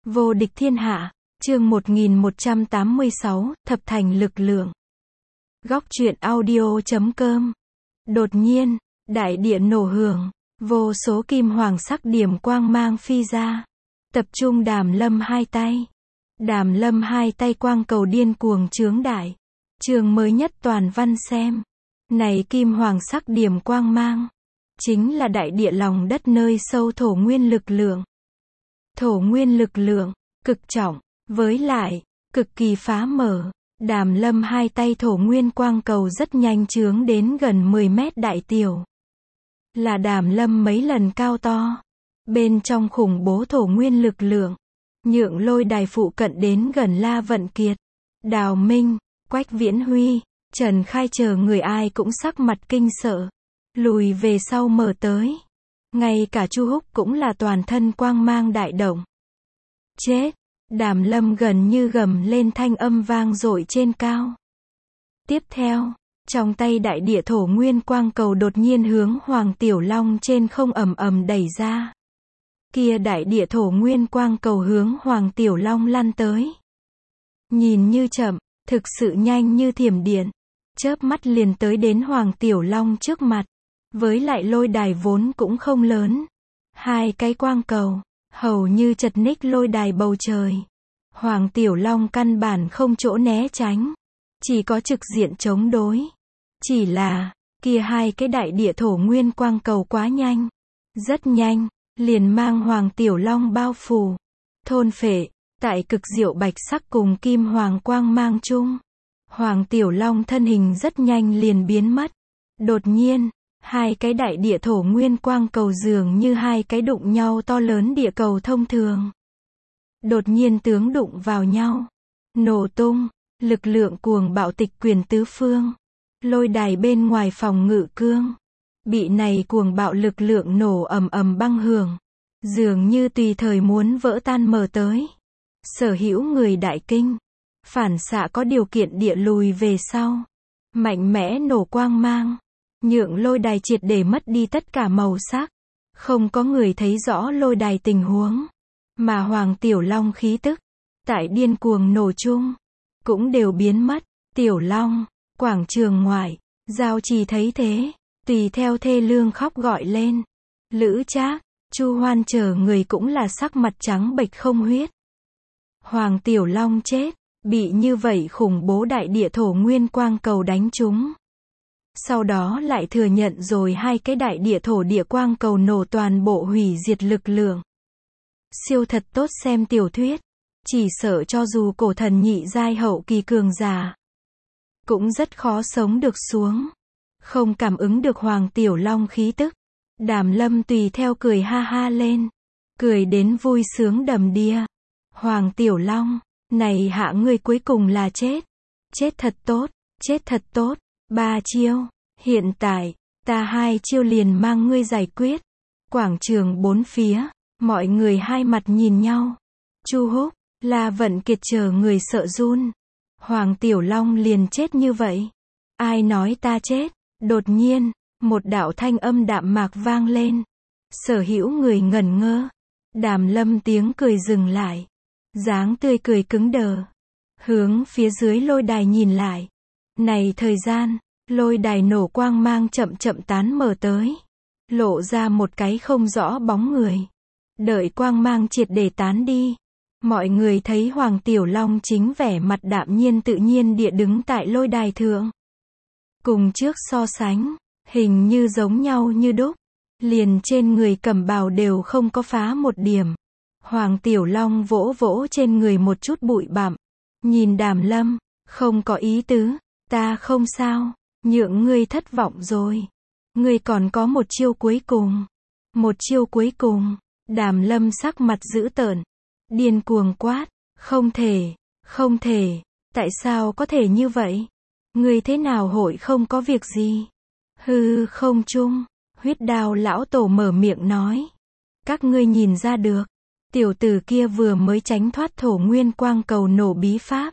Vô địch thiên hạ, chương 1186, thập thành lực lượng. Góc truyện audio.com. Đột nhiên, đại địa nổ hưởng, vô số kim hoàng sắc điểm quang mang phi ra. Tập trung Đàm Lâm hai tay. Đàm Lâm hai tay quang cầu điên cuồng chướng đại. Chương mới nhất toàn văn xem. Này kim hoàng sắc điểm quang mang, chính là đại địa lòng đất nơi sâu thổ nguyên lực lượng. Thổ nguyên lực lượng, cực trọng, với lại, cực kỳ phá mở. Đàm Lâm hai tay thổ nguyên quang cầu rất nhanh chướng đến gần 10 mét đại tiểu. Là Đàm Lâm mấy lần cao to. Bên trong khủng bố thổ nguyên lực lượng, nhượng lôi đài phụ cận đến gần La Vận Kiệt, Đào Minh, Quách Viễn Huy, Trần Khai chờ người ai cũng sắc mặt kinh sợ. Lùi về sau mở tới. Ngay cả Chu Húc cũng là toàn thân quang mang đại động. Chết! Đàm Lâm gần như gầm lên thanh âm vang dội trên cao. Tiếp theo, trong tay đại địa thổ nguyên quang cầu đột nhiên hướng Hoàng Tiểu Long trên không ầm ầm đẩy ra. Kia đại địa thổ nguyên quang cầu hướng Hoàng Tiểu Long lăn tới. Nhìn như chậm, thực sự nhanh như thiểm điện. Chớp mắt liền tới đến Hoàng Tiểu Long trước mặt. Với lại lôi đài vốn cũng không lớn. Hai cái quang cầu, hầu như chật ních lôi đài bầu trời. Hoàng Tiểu Long căn bản không chỗ né tránh. Chỉ có trực diện chống đối. Chỉ là, kia hai cái đại địa thổ nguyên quang cầu quá nhanh. Rất nhanh, liền mang Hoàng Tiểu Long bao phủ. Thôn phệ, tại cực diệu bạch sắc cùng kim hoàng quang mang chung. Hoàng Tiểu Long thân hình rất nhanh liền biến mất. Đột nhiên, hai cái đại địa thổ nguyên quang cầu dường như hai cái đụng nhau to lớn địa cầu thông thường. Đột nhiên tướng đụng vào nhau. Nổ tung, lực lượng cuồng bạo tịch quyền tứ phương. Lôi đài bên ngoài phòng ngự cương. Bị này cuồng bạo lực lượng nổ ầm ầm băng hưởng. Dường như tùy thời muốn vỡ tan mở tới. Sở hữu người đại kinh. Phản xạ có điều kiện địa lùi về sau. Mạnh mẽ nổ quang mang. Nhượng lôi đài triệt để mất đi tất cả màu sắc. Không có người thấy rõ lôi đài tình huống. Mà Hoàng Tiểu Long khí tức, tại điên cuồng nổ chung, cũng đều biến mất. Tiểu Long, quảng trường ngoại, Giao Trì thấy thế, tùy theo thê lương khóc gọi lên. Lữ Trác, Chu Hoan chờ người cũng là sắc mặt trắng bệch không huyết. Hoàng Tiểu Long chết, bị như vậy khủng bố đại địa thổ nguyên quang cầu đánh trúng. Sau đó lại thừa nhận rồi hai cái đại địa thổ địa quang cầu nổ toàn bộ hủy diệt lực lượng. Siêu thật tốt xem tiểu thuyết. Chỉ sợ cho dù cổ thần nhị giai hậu kỳ cường giả, cũng rất khó sống được xuống. Không cảm ứng được Hoàng Tiểu Long khí tức. Đàm Lâm tùy theo cười ha ha lên. Cười đến vui sướng đầm đìa. Hoàng Tiểu Long, này hạ ngươi cuối cùng là chết. Chết thật tốt, chết thật tốt. 3 chiêu, hiện tại, ta 2 chiêu liền mang ngươi giải quyết. Quảng trường bốn phía, mọi người hai mặt nhìn nhau. Chu Húc, La Vận Kiệt chờ người sợ run. Hoàng Tiểu Long liền chết như vậy. Ai nói ta chết? Đột nhiên, một đạo thanh âm đạm mạc vang lên. Sở hữu người ngẩn ngơ. Đàm Lâm tiếng cười dừng lại. Dáng tươi cười cứng đờ. Hướng phía dưới lôi đài nhìn lại. Này thời gian, lôi đài nổ quang mang chậm chậm tán mở tới. Lộ ra một cái không rõ bóng người. Đợi quang mang triệt để tán đi. Mọi người thấy Hoàng Tiểu Long chính vẻ mặt đạm nhiên tự nhiên địa đứng tại lôi đài thượng. Cùng trước so sánh, hình như giống nhau như đúc. Liền trên người cẩm bào đều không có phá một điểm. Hoàng Tiểu Long vỗ vỗ trên người một chút bụi bặm. Nhìn Đàm Lâm, không có ý tứ. Ta không sao, nhượng ngươi thất vọng rồi. Ngươi còn có một chiêu cuối cùng. Một chiêu cuối cùng. Đàm Lâm sắc mặt dữ tợn. Điên cuồng quát. Không thể, không thể. Tại sao có thể như vậy? Ngươi thế nào hội không có việc gì? Hư không chung. Huyết Đao lão tổ mở miệng nói. Các ngươi nhìn ra được. Tiểu tử kia vừa mới tránh thoát thổ nguyên quang cầu nổ bí pháp.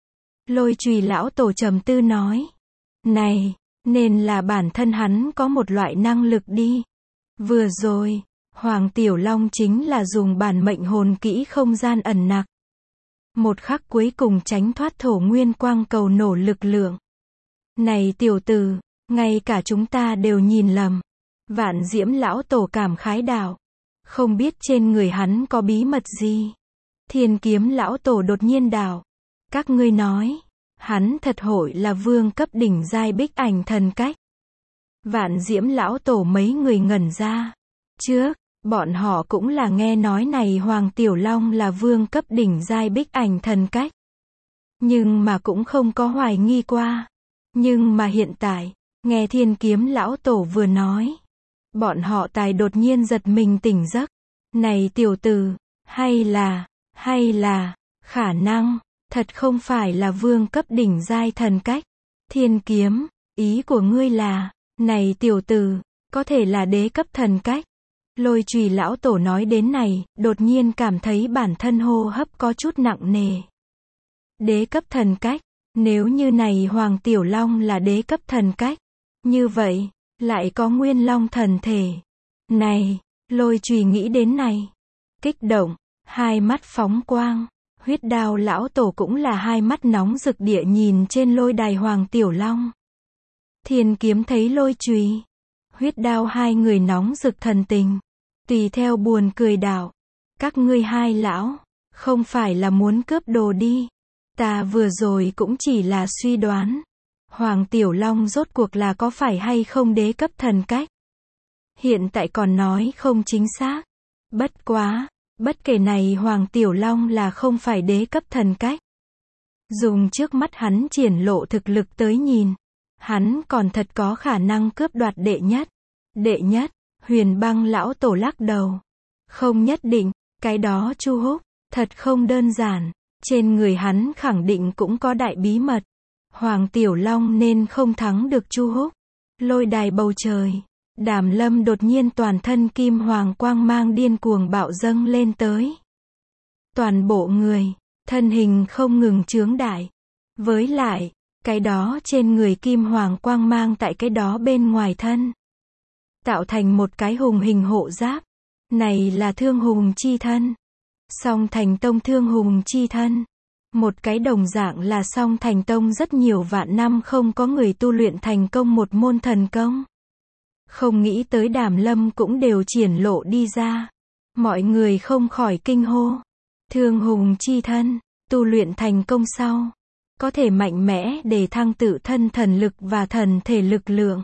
Lôi Chùy lão tổ trầm tư nói. Này, nên là bản thân hắn có một loại năng lực đi. Vừa rồi, Hoàng Tiểu Long chính là dùng bản mệnh hồn kỹ không gian ẩn nặc. Một khắc cuối cùng tránh thoát thổ nguyên quang cầu nổ lực lượng. Này tiểu tử, ngay cả chúng ta đều nhìn lầm. Vạn Diễm lão tổ cảm khái đạo. Không biết trên người hắn có bí mật gì. Thiên Kiếm lão tổ đột nhiên đạo. Các ngươi nói, hắn thật hội là vương cấp đỉnh giai bích ảnh thần cách. Vạn Diễm lão tổ mấy người ngẩn ra. Trước, bọn họ cũng là nghe nói này Hoàng Tiểu Long là vương cấp đỉnh giai bích ảnh thần cách. Nhưng mà cũng không có hoài nghi qua. Nhưng mà hiện tại, nghe Thiên Kiếm lão tổ vừa nói. Bọn họ tài đột nhiên giật mình tỉnh giấc. Này tiểu tử, hay là, khả năng, thật không phải là vương cấp đỉnh giai thần cách. Thiên Kiếm, ý của ngươi là, này tiểu tử, có thể là đế cấp thần cách. Lôi Chùy lão tổ nói đến này, đột nhiên cảm thấy bản thân hô hấp có chút nặng nề. Đế cấp thần cách, nếu như này Hoàng Tiểu Long là đế cấp thần cách, như vậy, lại có Nguyên Long thần thể. Này, Lôi Chùy nghĩ đến này, kích động, hai mắt phóng quang. Huyết Đao lão tổ cũng là hai mắt nóng rực địa nhìn trên lôi đài Hoàng Tiểu Long. Thiên Kiếm thấy Lôi Chùy, Huyết Đao hai người nóng rực thần tình, tùy theo buồn cười đạo. Các ngươi hai lão, không phải là muốn cướp đồ đi. Ta vừa rồi cũng chỉ là suy đoán. Hoàng Tiểu Long rốt cuộc là có phải hay không đế cấp thần cách. Hiện tại còn nói không chính xác. Bất quá, bất kể này Hoàng Tiểu Long là không phải đế cấp thần cách. Dùng trước mắt hắn triển lộ thực lực tới nhìn. Hắn còn thật có khả năng cướp đoạt đệ nhất. Đệ nhất, Huyền Băng lão tổ lắc đầu. Không nhất định, cái đó Chu Húc, thật không đơn giản. Trên người hắn khẳng định cũng có đại bí mật. Hoàng Tiểu Long nên không thắng được Chu Húc. Lôi đài bầu trời, Đàm Lâm đột nhiên toàn thân kim hoàng quang mang điên cuồng bạo dâng lên tới. Toàn bộ người, thân hình không ngừng chướng đại. Với lại, cái đó trên người kim hoàng quang mang tại cái đó bên ngoài thân. Tạo thành một cái hùng hình hộ giáp. Này là Thương Hùng chi thân. Song Thành Tông Thương Hùng chi thân. Một cái đồng dạng là Song Thành Tông rất nhiều vạn năm không có người tu luyện thành công một môn thần công. Không nghĩ tới Đàm Lâm cũng đều triển lộ đi ra. Mọi người không khỏi kinh hô. Thương Hùng chi thân, tu luyện thành công sau, có thể mạnh mẽ để thăng tự thân thần lực và thần thể lực lượng.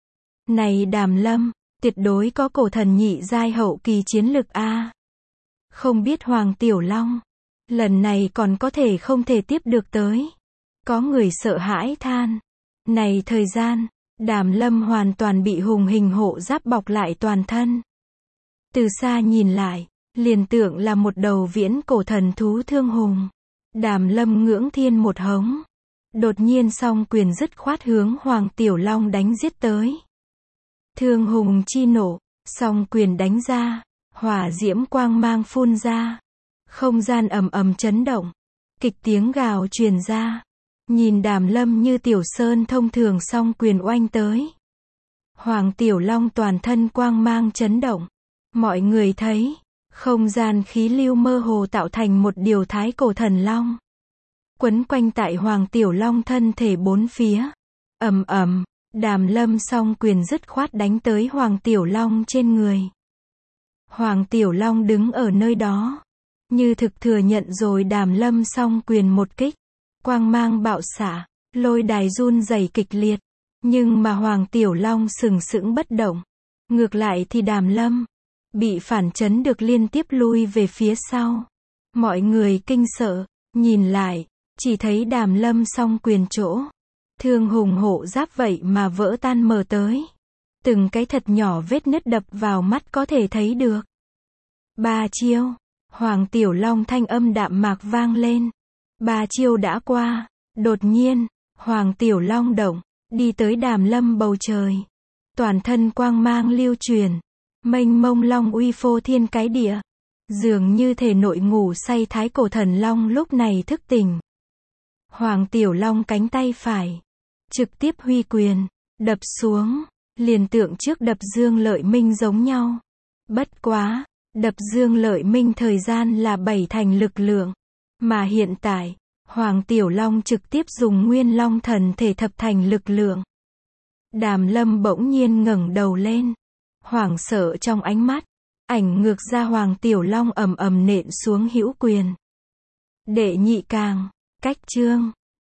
Này Đàm Lâm, tuyệt đối có cổ thần nhị giai hậu kỳ chiến lực a. Không biết Hoàng Tiểu Long, lần này còn có thể không thể tiếp được tới. Có người sợ hãi than. Này thời gian, Đàm Lâm hoàn toàn bị hùng hình hộ giáp bọc lại toàn thân. Từ xa nhìn lại, liền tưởng là một đầu viễn cổ thần thú thương hùng. Đàm Lâm ngưỡng thiên một hống. Đột nhiên song quyền dứt khoát hướng Hoàng Tiểu Long đánh giết tới. Thương hùng chi nổ, song quyền đánh ra, hỏa diễm quang mang phun ra. Không gian ầm ầm chấn động. Kịch tiếng gào truyền ra. Nhìn Đàm Lâm như tiểu sơn thông thường song quyền oanh tới. Hoàng Tiểu Long toàn thân quang mang chấn động. Mọi người thấy, không gian khí lưu mơ hồ tạo thành một điều thái cổ thần long. Quấn quanh tại Hoàng Tiểu Long thân thể bốn phía. Ầm ầm, Đàm Lâm song quyền dứt khoát đánh tới Hoàng Tiểu Long trên người. Hoàng Tiểu Long đứng ở nơi đó, như thực thừa nhận rồi Đàm Lâm song quyền một kích. Quang mang bạo xạ, lôi đài run rẩy kịch liệt. Nhưng mà Hoàng Tiểu Long sừng sững bất động. Ngược lại thì Đàm Lâm bị phản chấn được liên tiếp lui về phía sau. Mọi người kinh sợ, nhìn lại, chỉ thấy Đàm Lâm song quyền chỗ. Thương hùng hộ giáp vậy mà vỡ tan mờ tới. Từng cái thật nhỏ vết nứt đập vào mắt có thể thấy được. Ba chiêu, Hoàng Tiểu Long thanh âm đạm mạc vang lên. Ba chiêu đã qua, đột nhiên, Hoàng Tiểu Long động, đi tới Đàm Lâm bầu trời. Toàn thân quang mang lưu truyền, mênh mông long uy phô thiên cái địa. Dường như thể nội ngủ say thái cổ thần long lúc này thức tỉnh. Hoàng Tiểu Long cánh tay phải, trực tiếp huy quyền, đập xuống, liền tượng trước đập Dương Lợi Minh giống nhau. Bất quá, đập Dương Lợi Minh thời gian là 7 thành lực lượng. Mà hiện tại, Hoàng Tiểu Long trực tiếp dùng Nguyên Long thần thể thập thành lực lượng. Đàm Lâm bỗng nhiên ngẩng đầu lên. Hoảng sợ trong ánh mắt, ảnh ngược ra Hoàng Tiểu Long ầm ầm nện xuống hữu quyền. Đệ nhị càng, cách chương.